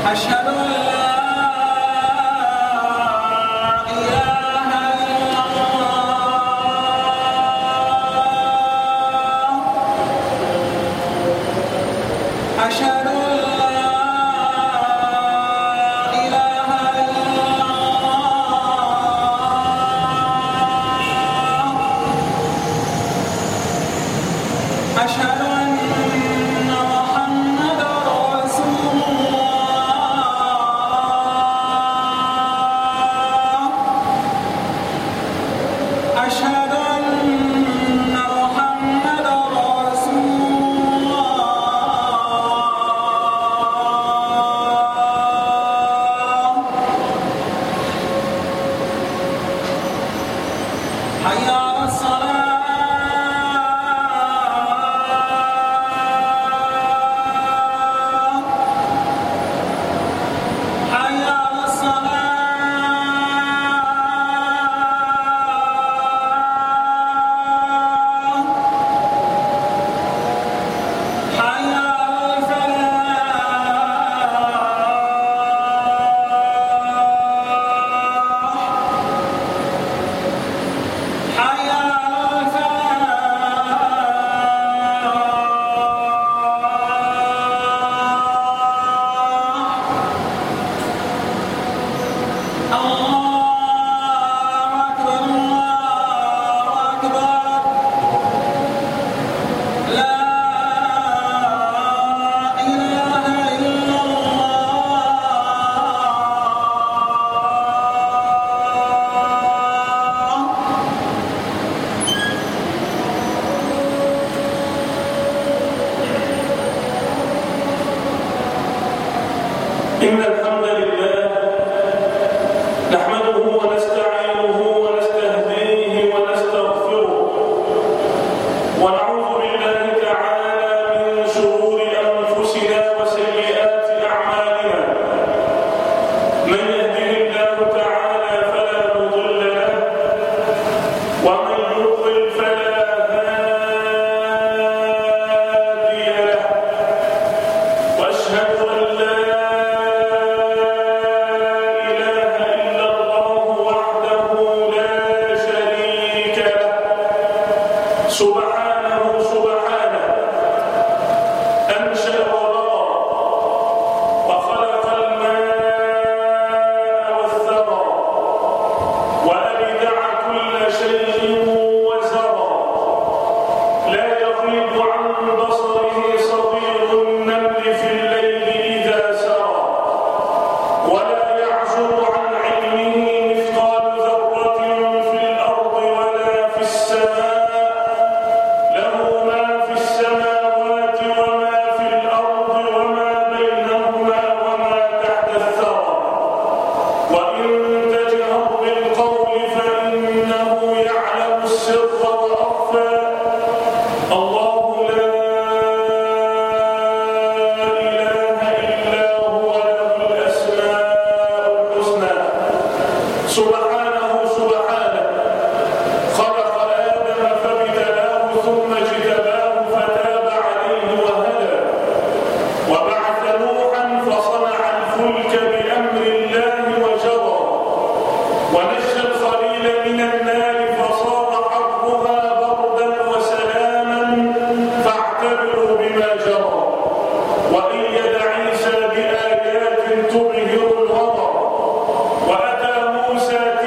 أشهد أن لا إله إلا الله أشهد أن لا إله إلا الله أشهد أن محمدا رسول الله أشهد أن محمدا رسول الله حي على الصلاة حي على الصلاة حي على الفلاح حي على الفلاح الله أكبر لا إله إلا الله إن الحمد لله نحمده ونستعينه ونستهديه ونستغفره ونعوذ بالله تعالى من شرور أنفسنا وسيئات أعمالنا من يهده الله تعالى فلا مضل له ومن يضلل فلا هادي له وأشهد أن لا سبحانه أنشأ وبقى وخلق الماء والثرى وأبدع كل شيء وزرى لا يغيب عن بصره صغير النمل في الليل إذا سرى ولا يعزب عن علمه مثقال ذرة في الأرض ولا في السماء له ما في السماوات وما في الأرض وما بينهما وما تحت الثرى وإن تجهر بالقول فإنه يعلم السر وأخفى الله لا إله إلا هو له الأسماء الحسنى سبحانه خلق آدم فابتلاه ثم اجتباه فتاب عليه وهدى وبعث نوحا فصنع الفلك بأمر الله وجرى ونجى الخليل من النار فصار حرها بردا وسلاما فاعتبروا بما جرى وأيد عيسى بآيات تبهر الورى وأتى موسى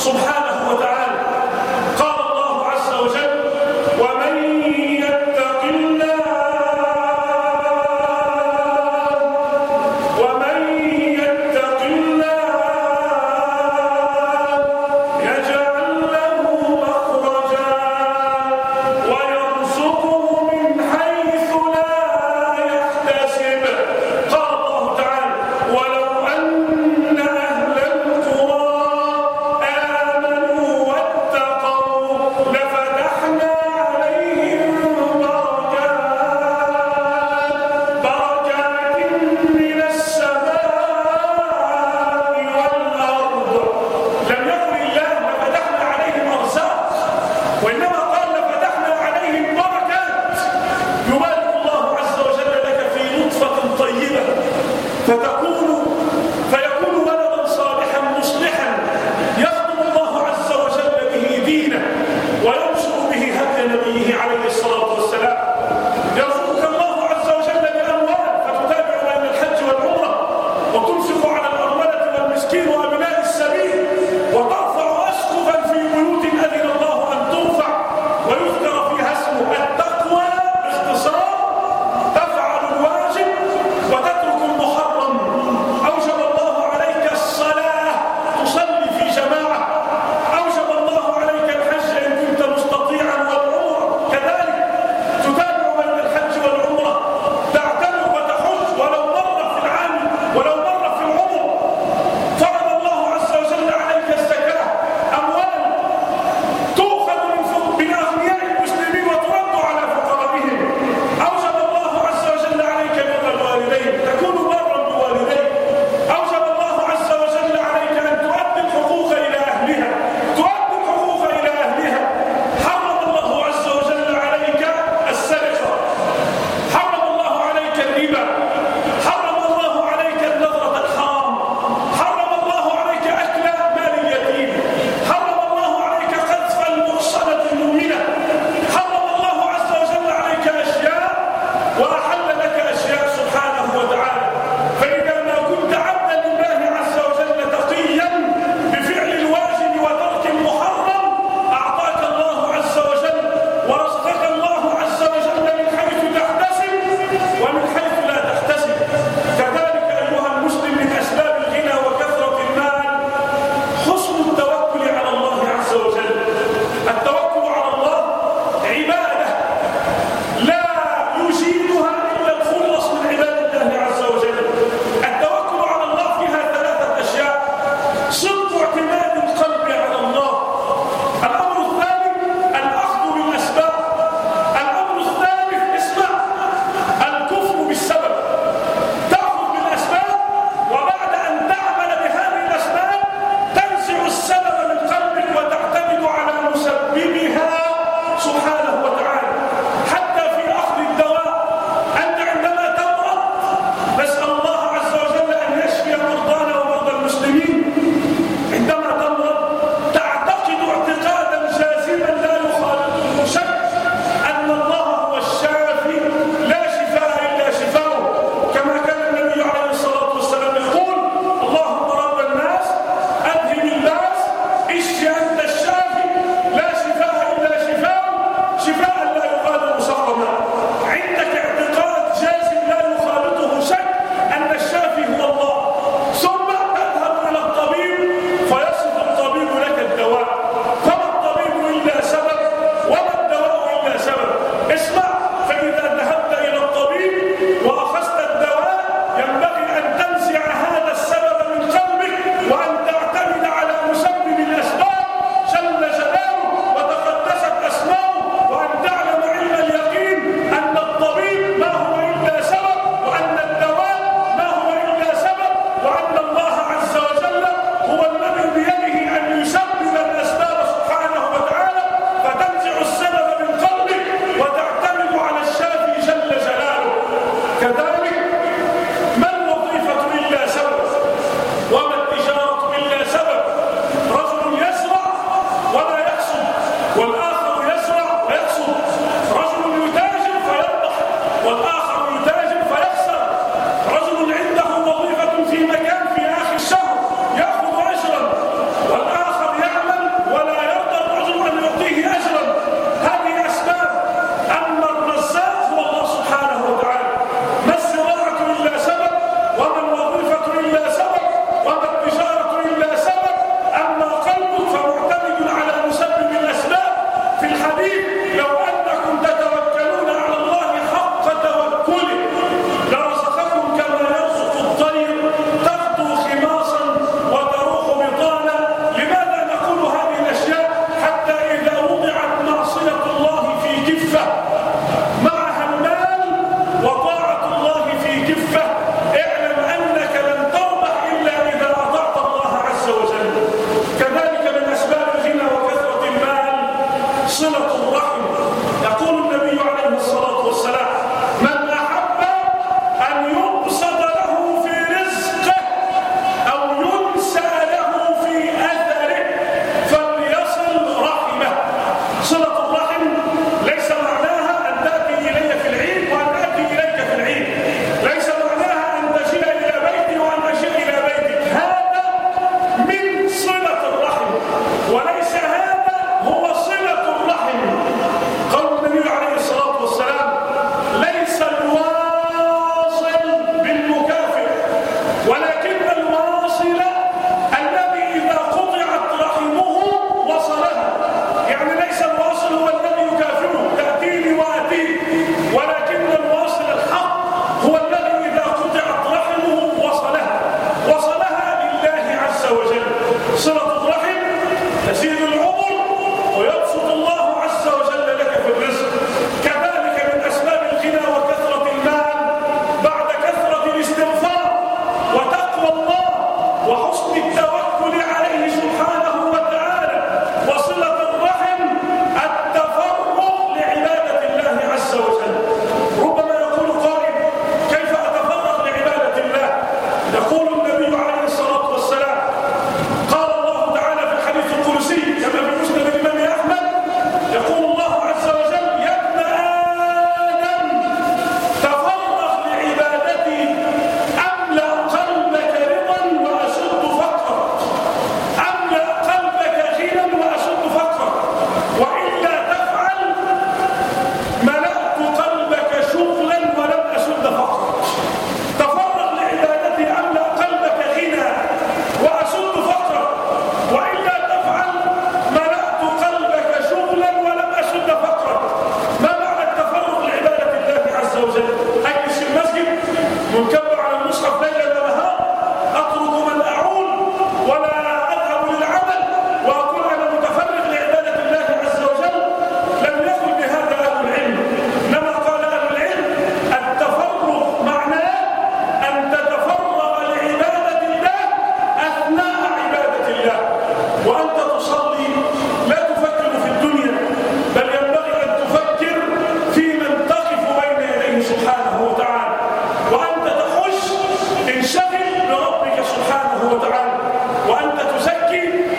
سبحانه وتعالى. قال الله عز وجل: ومن يتق الله يجعل له مخرجا ويرزقه من حيث لا يحتسب. قال الله تعالى: ولو أن أهل القرى آمنوا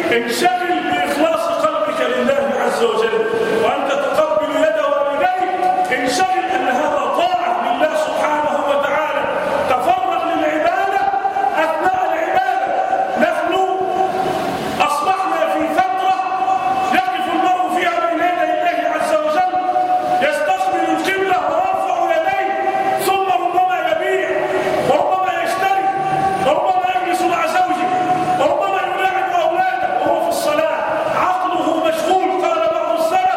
انشغل بإخلاص قلبك لله عز وجل، وأنت تقبل يد والديك انشغل أن هذا طاعة لله سبحانه وتعالى. تفرغ للعبادة أثناء العبادة. نحن أصبحنا في فترة يقف المرء فيها بين يدي الله عز وجل يستقبل القبلة ويرفع يديه، ثم ربما يبيع وربما يشتري وربما يجلس مع زوجه وربما يلاعب أولاده وهو في الصلاة، عقله مشغول. قال بعض السلف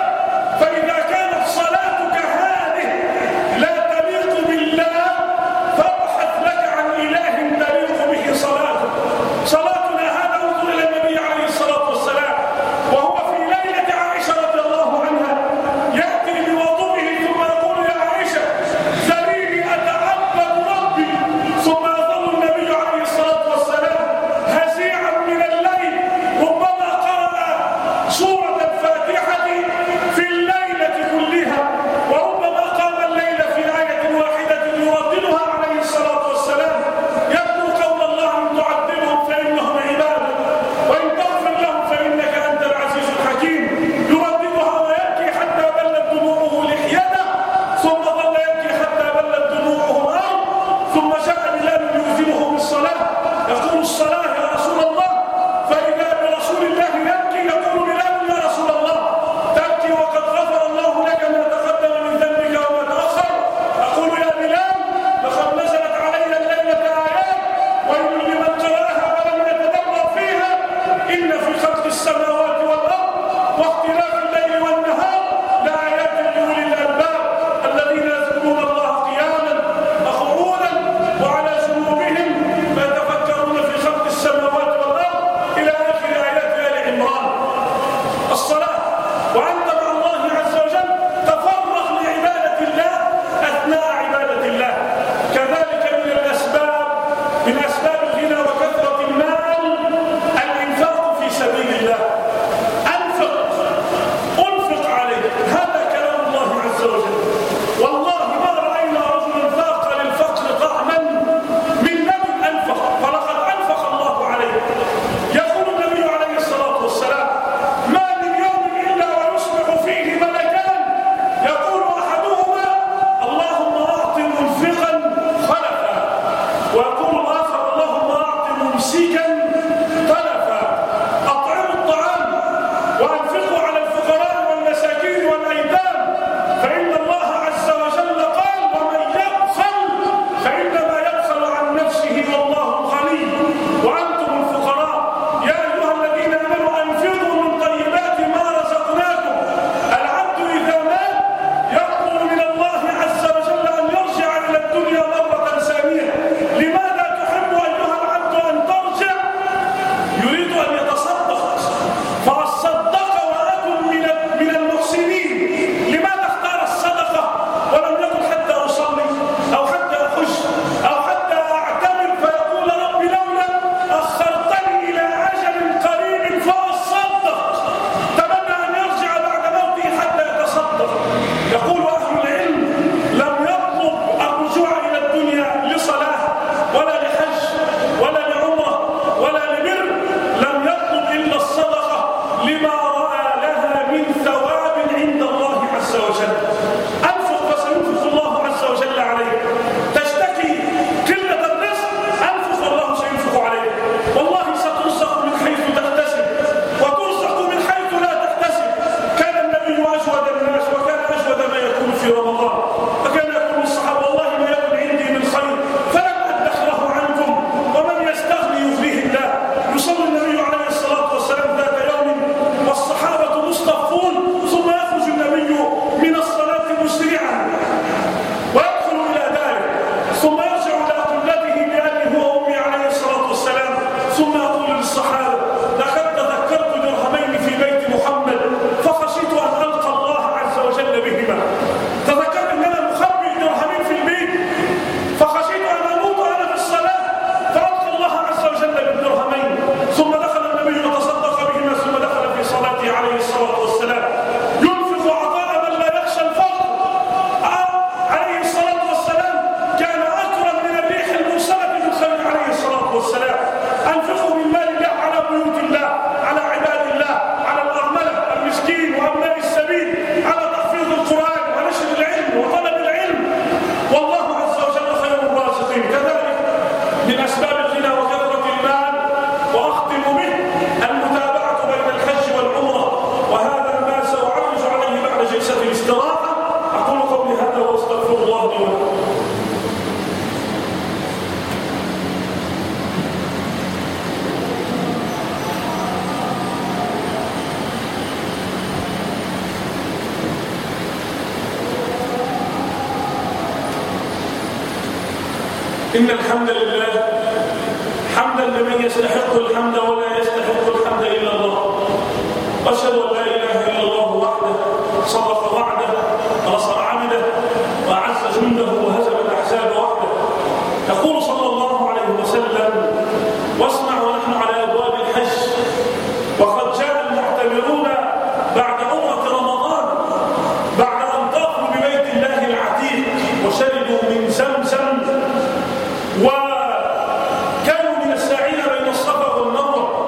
إن الحمد لله حمدا لمن يستحق الحمد ولا يستحق الحمد إلا الله، وأشهد أن لا إله إلا الله وحده صدق وعده ونصر عبده وأعز جنده وهزم الأحزاب وحده. يقول صلى الله عليه وسلم: واسمع ونحن على أبواب الحج وقد جاء المعتمرون بعد عمرة رمضان بعد أن طافوا ببيت الله العتيق وشربوا من زمزم وكانوا من الساعين بين الصفا والمروة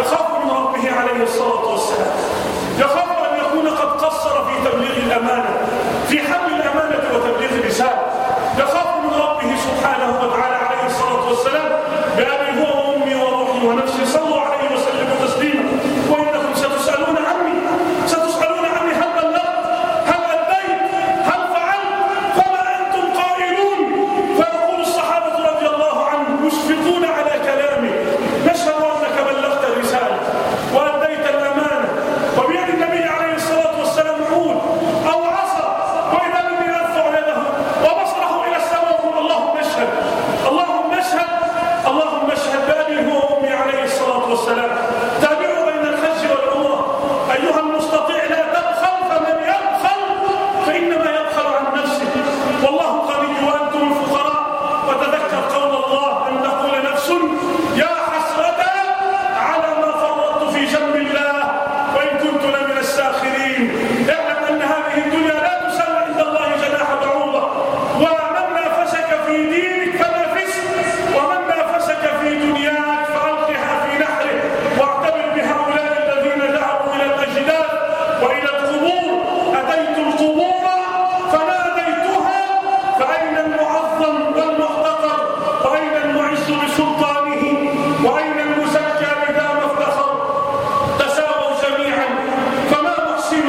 يخاف من ربه عليه الصلاة والسلام، يخاف أن يكون قد قصر في تبليغ الأمانة، في حمل الأمانة وتبليغ الرسالة، يخاف من ربه سبحانه وتعالى عليه الصلاة والسلام. بأبي هو وأمي وروحي ونفسي صلوا عليه وسلموا تسليما. وإنكم ستسألون عني هل بلغت، هل أديت، هل فعلت، فما أنتم قائلون. فيقول الصحابة رضي الله عنهم مشفقون على كلامه: نشهد أنك بلغت الرسالة وأديت الأمانة. وبيد النبي عليه الصلاة والسلام عود أو عصا، وإذا الذي يرفع يده وبصره إلى السماء ويقول: اللهم اشهد، اللهم اشهد، اللهم اشهد. بأبي هو وأمي عليه الصلاة والسلام. تابعوا بين الحج والعمرة أيها المستطيع، لا تبخل، فمن يبخل فإنما يبخل عن نفسه، والله غني وأنتم الفقراء. وتذكر قول الله: أن تقول نفس يا حسرة على ما فرطت في جنب الله وإن كنت لمن الساخرين. اعلم أن هذه الدنيا لا تساوي عند الله جناح بعوضة، ومن نافسك في دينك فنافسه، ومن نافسك في دنياك فألقها في نحره. واعتبر بهؤلاء الذين ذهبوا إلى الأجداد وإلى القبور: أتيت القبور فناديتها فأين المعظم والمحتقر، وأين المعز بسلطانه، وأين المزكى إذا ما افتخر. تساووا جميعا فما محسن،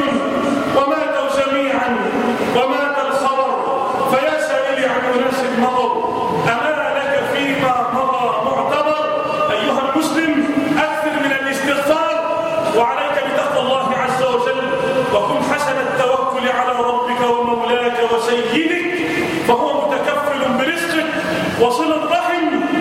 وماتوا جميعا ومات الخبر. فيا سائلي عن أناس مضوا، أما لك فيما مضى معتبر. أيها المسلم، أكثر من الاستغفار، وعليك بتقوى الله عز وجل، وكن حسن التوكل على ربك ومولاك وسيدك، فهو متكفل برزقك. وصل الرحم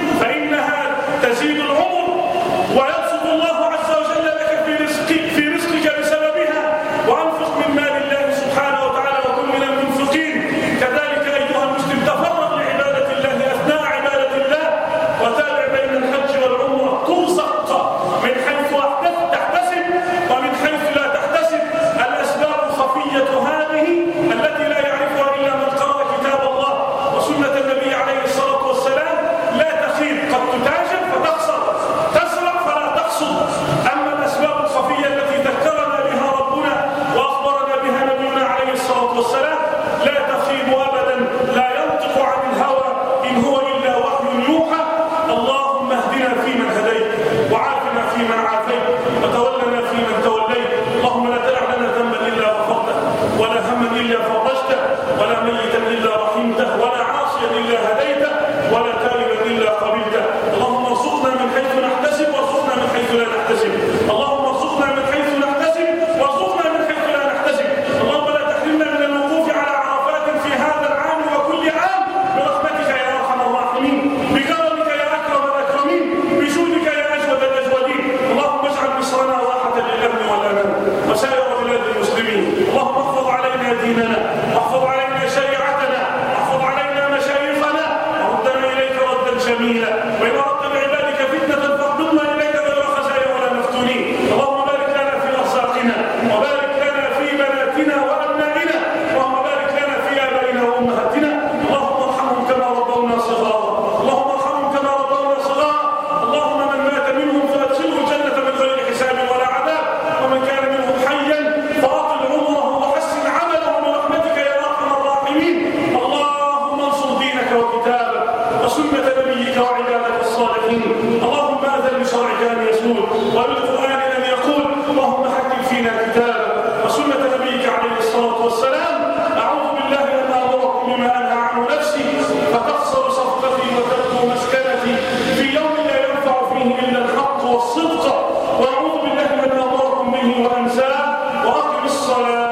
فإنها تزيد العمر، ويبسط الله عز وجل لك في رزقك بسببها. وأنفق من مال الله سبحانه وتعالى وكن من المنفقين. كذلك أيها المسلم، تفرغ لعبادة الله أثناء عبادة الله، وتابع بين الحج والعمرة. ترزق من حيث تحتسب ومن حيث لا تحتسب. الأسباب الخفية هذه التي لا يعرفها إلا من قرأ كتاب الله وسنة النبي عليه الصلاة والسلام لا تخيب. قد تتاجر فتخسر، تزرع فلا تحصد. أما الأسباب الخفية التي ذكرنا بها ربنا وأخبرنا بها نبينا عليه الصلاة والسلام لا تخيب أبدا، لا ينطق عن الهوى، إن هو إلا وحي يوحى. اللهم اهدنا فيمن هديت، وعافنا فيمن عافيت، وتولنا فيمن توليت. اللهم لا تدع لنا ذنبا إلا غفرته، ولا هما إلا فرجته، ولا ميتا إلا رحمته، ولا عاصيا إلا هديته، ولا تائبا إلا قبلته. اللهم ارزقنا من حيث نحتسب وارزقنا من حيث لا نحتسب. اللهم ارزقنا من حيث نحتسب وارزقنا من حيث لا نحتسب. اللهم لا تحرمنا من الوقوف على عرفات في هذا العام وكل عام، برحمتك يا أرحم الراحمين، بكرمك يا أكرم الأكرمين، بجودك يا أجود الأجودين. اللهم اجعل مصرنا راحة للأمن والأمان وسائر بلاد المسلمين. اللهم احفظ علينا ديننا، واحفظ علينا شريعتنا، واحفظ علينا مشايخنا، وردنا إليك ردا جميلا. وإن أردت بعبادك فتنة فاقبضنا إليك غير خزايا ولا مفتونين. اللهم بارك لنا في أرزاقنا، وبارك لنا في بناتنا وأبنائنا، اللهم بارك لنا في آبائنا وأمهاتنا. اللهم ارحمهم كما ربونا صغارا، اللهم ارحمهم كما ربونا صغارا. اللهم من مات منهم فأدخله الجنة من غير حساب ولا عذاب، ومن كان منهم حيا فأطل عمره وحسن عمله برحمتك يا أرحم الراحمين. اللهم انصر دينك وكتابك وسنة نبيك وعبادك الصالحين. اللهم آذن بشرعك أن يسود، وبالقرآن أن يقول. اللهم حكم فينا كتابك وسنة نبيك عليه الصلاة والسلام. أعوذ بالله أن أمركم بما أنهى عنه نفسي، فتخسر صفقتي وتبدو مسكنتي في يوم لا ينفع فيه إلا الحق والصدق. وأعوذ بالله أن أمركم به وأنساه. وأقم الصلاة